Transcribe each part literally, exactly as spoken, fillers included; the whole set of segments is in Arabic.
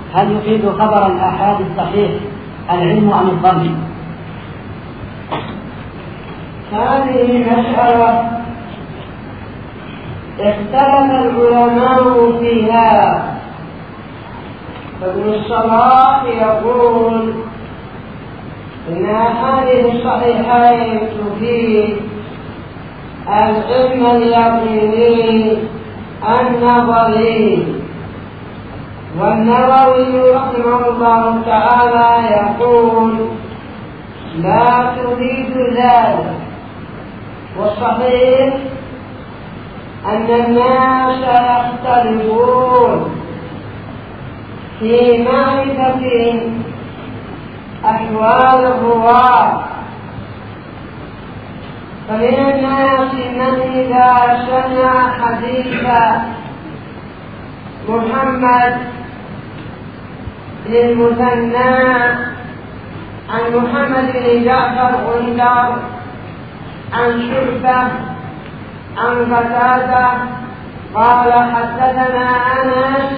هل يفيد خبر الآحاد الصحيح العلم أم الظن؟ هذه مسألة اختلف العلماء فيها. فابن الصلاح يقول إن أحاديث الصحيحين تفيد العلم اليقيني النظري، والنووي رحمه الله تعالى يقول لا تفيد ذلك. والصحيح أن الناس يختلفون في معرفة أحوال الرواة، فمن الناس من إذا سمع حديث محمد بن المثنى عن محمد بن جعفر غندر عن شعبة عن قتادة قال حدثنا أنس،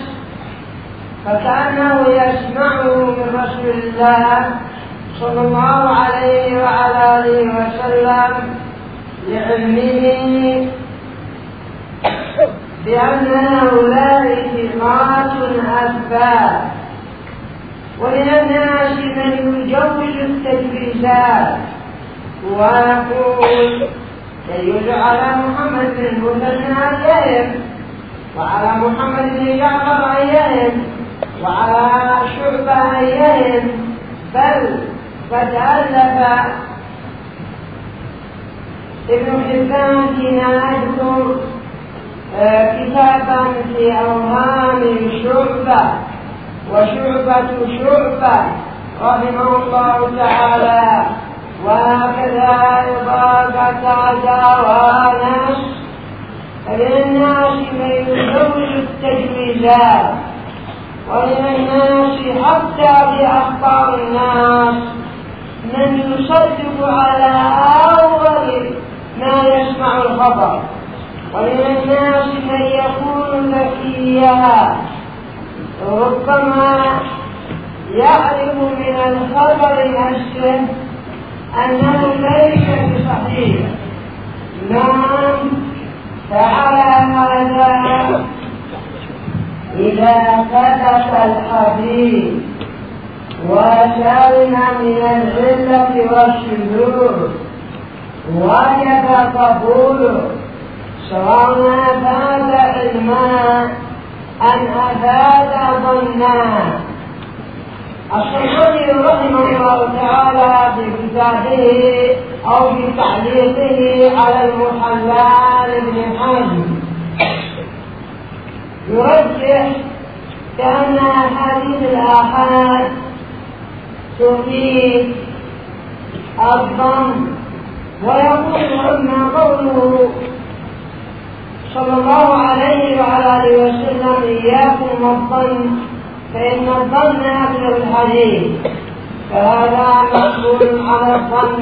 فكأنه يسمعه من رسول الله صلى الله عليه وعلى آله وسلم لعلمه بأن هؤلاء ثقات أثبات. ومن الناس من يجوز التجويزات ويقول يجوز على محمد بن المثنى أيهم، وعلى محمد بن جعفر أيهم، وعلى شعبة أيهم، بل قد ألف ابن حبان فيما أذكر كتابا في أوهام شعبة وشعبة شعبة رحمه الله تعالى، وهكذا أيضا قتادة وأنس. فمن الناس من يزوج التجويزات، ومن الناس حتى بأخبار الناس من يصدق على أول ما يسمع الخبر، ومن الناس من يكون ذكيا ربما يعرف من الخبر نفسه أنه ليس بصحيح. نعم، فعلى هذا إذا ثبت الحديث وسلم من العلة والشذوذ وجب قبوله، سواء أفاد علما أم أفاد ظنا. الصحابي رحمه الله تعالى في كتابه أو في تعليقه على المحلى لابن حزم يرجح بأن أحاديث الآحاد تفيد الظن، ويقول أما قوله صلى الله عليه وعلى آله وسلم إياكم والظن فإن الظن أكثر الحديث، فهذا مسؤول على الظن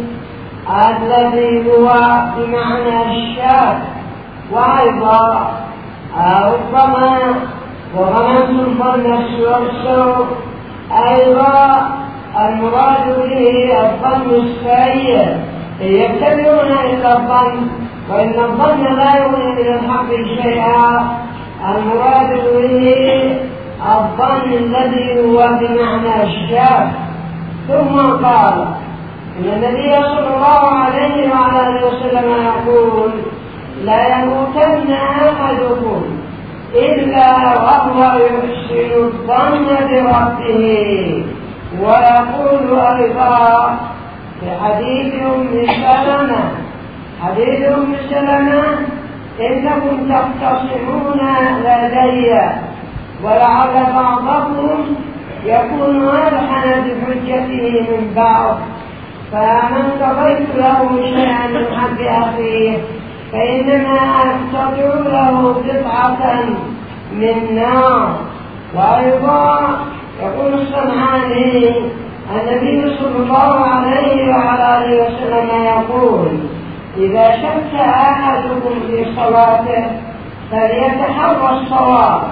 الذي هو بمعنى الشك، وأيضا ربما وظننتم الظن السوء أيضا المراد به الظن السيء، يتبعون إلا الظن، وإن الظن لا يغني من الحق شيئا. المراد به الظن الذي هو بمعنى الشك. ثم قال إن النبي صلى الله عليه وعلى آله وسلم يقول لا يموتن أحدكم إلا وهو يحسن الظن بربه. ويقول أيضا في حديث أم سلمة حديث أم سلمة إنكم تختصمون لدي ولعل بعضكم يكون ألحن بحجته من بعض، فمن قضيت له شيئا من حق أخيه فإنما أستطيع له قطعة من نار. وأيضا يقول الصنعاني النبي صلى الله عليه وعلى آله وسلم يقول إذا شك أحدكم في صلاته فليتحرى الصواب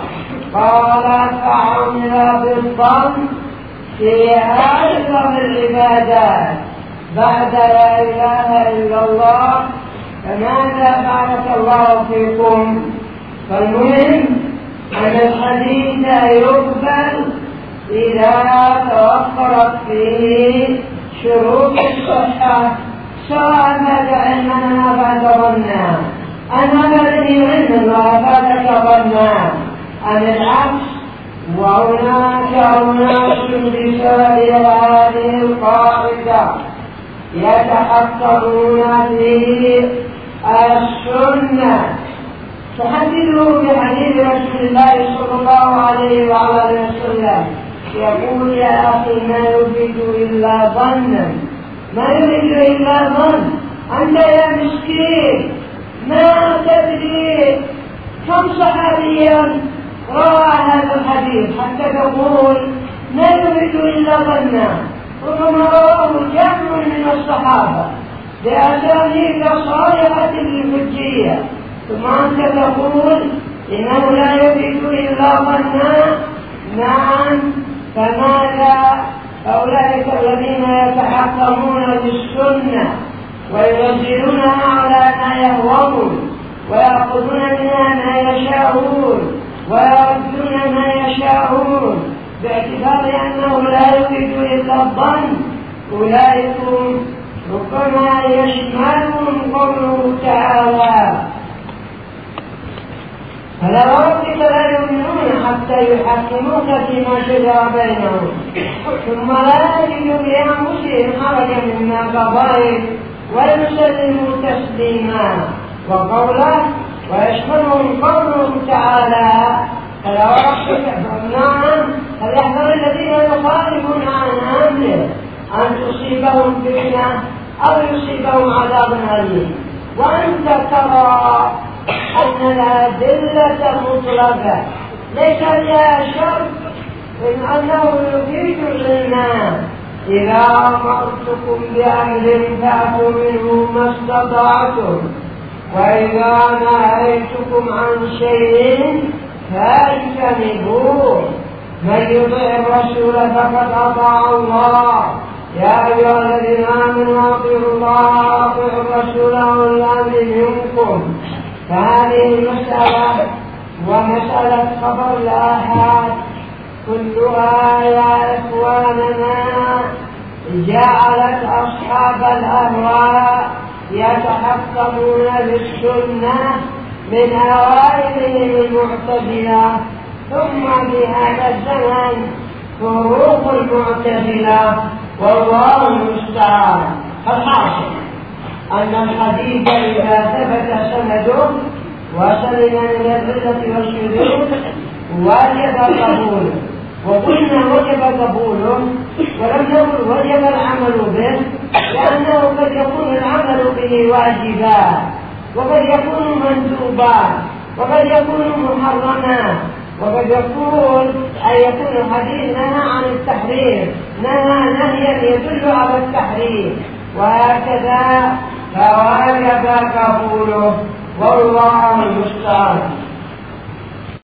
قال فعمل بالظن في أعظم العبادات بعد لا إله إلا الله، فماذا بارك الله فيكم؟ فالمهم أن الحديث يقبل إذا توفرت فيه شروط الصحة، سواء ماذا علمنا بعد ظننا أنا الذي علم الله بعدك ظننا أم العكس. وهناك أناس بسبب هذه القاعدة يتحققون في السنة. تحدثوا بحديث رسول الله صلى الله عليه وعلى وسلم يقول يا أخي ما يريد إلا ظنا، ما يريد إلا ظن. أنت يا مسكين ما تدري كم صحابيا روى هذا الحديث حتى تقول ما يريد إلا ظنا، ربما رواه جمع من الصحابة بأسانيد صالحة للحجية، ثم أنت تقول إنه لا يريد إلا ظنا. نعم، فماذا أولئك الذين يتحكمون بالسنة وينزلونها على ما يهوون ويأخذون منها ما يشاءون ويردون ما يشاءون باعتبار أنه لا يريد إلا الظن، أولئك ربما يشملهم قوله تعالى فلا وربك لا يؤمنون حتى يحكموك فيما شجر بينهم ثم لا يجدوا بأنفسهم حرجا مما قضيت ويسلموا تسليما. وقوله ويشملهم قوله تعالى فلا وربك نعم فليحذر الذين يخالفون عن أمره أن تصيبهم فتنة أو يصيبهم عذاب أليم. وأنت ترى أن الأدلة مطلقة ليس لها شرط إن أنه يفيد الإيمان. إذا أمرتكم بأمر فأتوا منه ما استطعتم، وإذا نهيتكم عن شيء فاجتنبوه، من يطع الرسول فقد أطاع الله. يا أيها الذين آمنوا أطيعوا الله وأطيعوا الرسول وأولي الأمر منكم. فهذه المسألة ومسألة خبر الآحاد كلها يا إخواننا جعلت أصحاب الأهواء يتحكمون بالسنة من أوائلهم المعتزلة، ثم في هذا الزمن فروق المعتزلة والله المستعان. الحاصل أن الحديث إذا ثبت سنده وسلم من العلة والشذوذ وجب قبوله، وقلنا وجب قبوله ولم نقل وجب العمل به، لأنه قد يكون العمل به واجبا وقد يكون مندوبا وقد يكون محرما وقد يكون أن يكون الحديث نهى عن التحريم، نهى نهيا يدل على التحريم، وهكذا فوجب قبوله والله المستعان.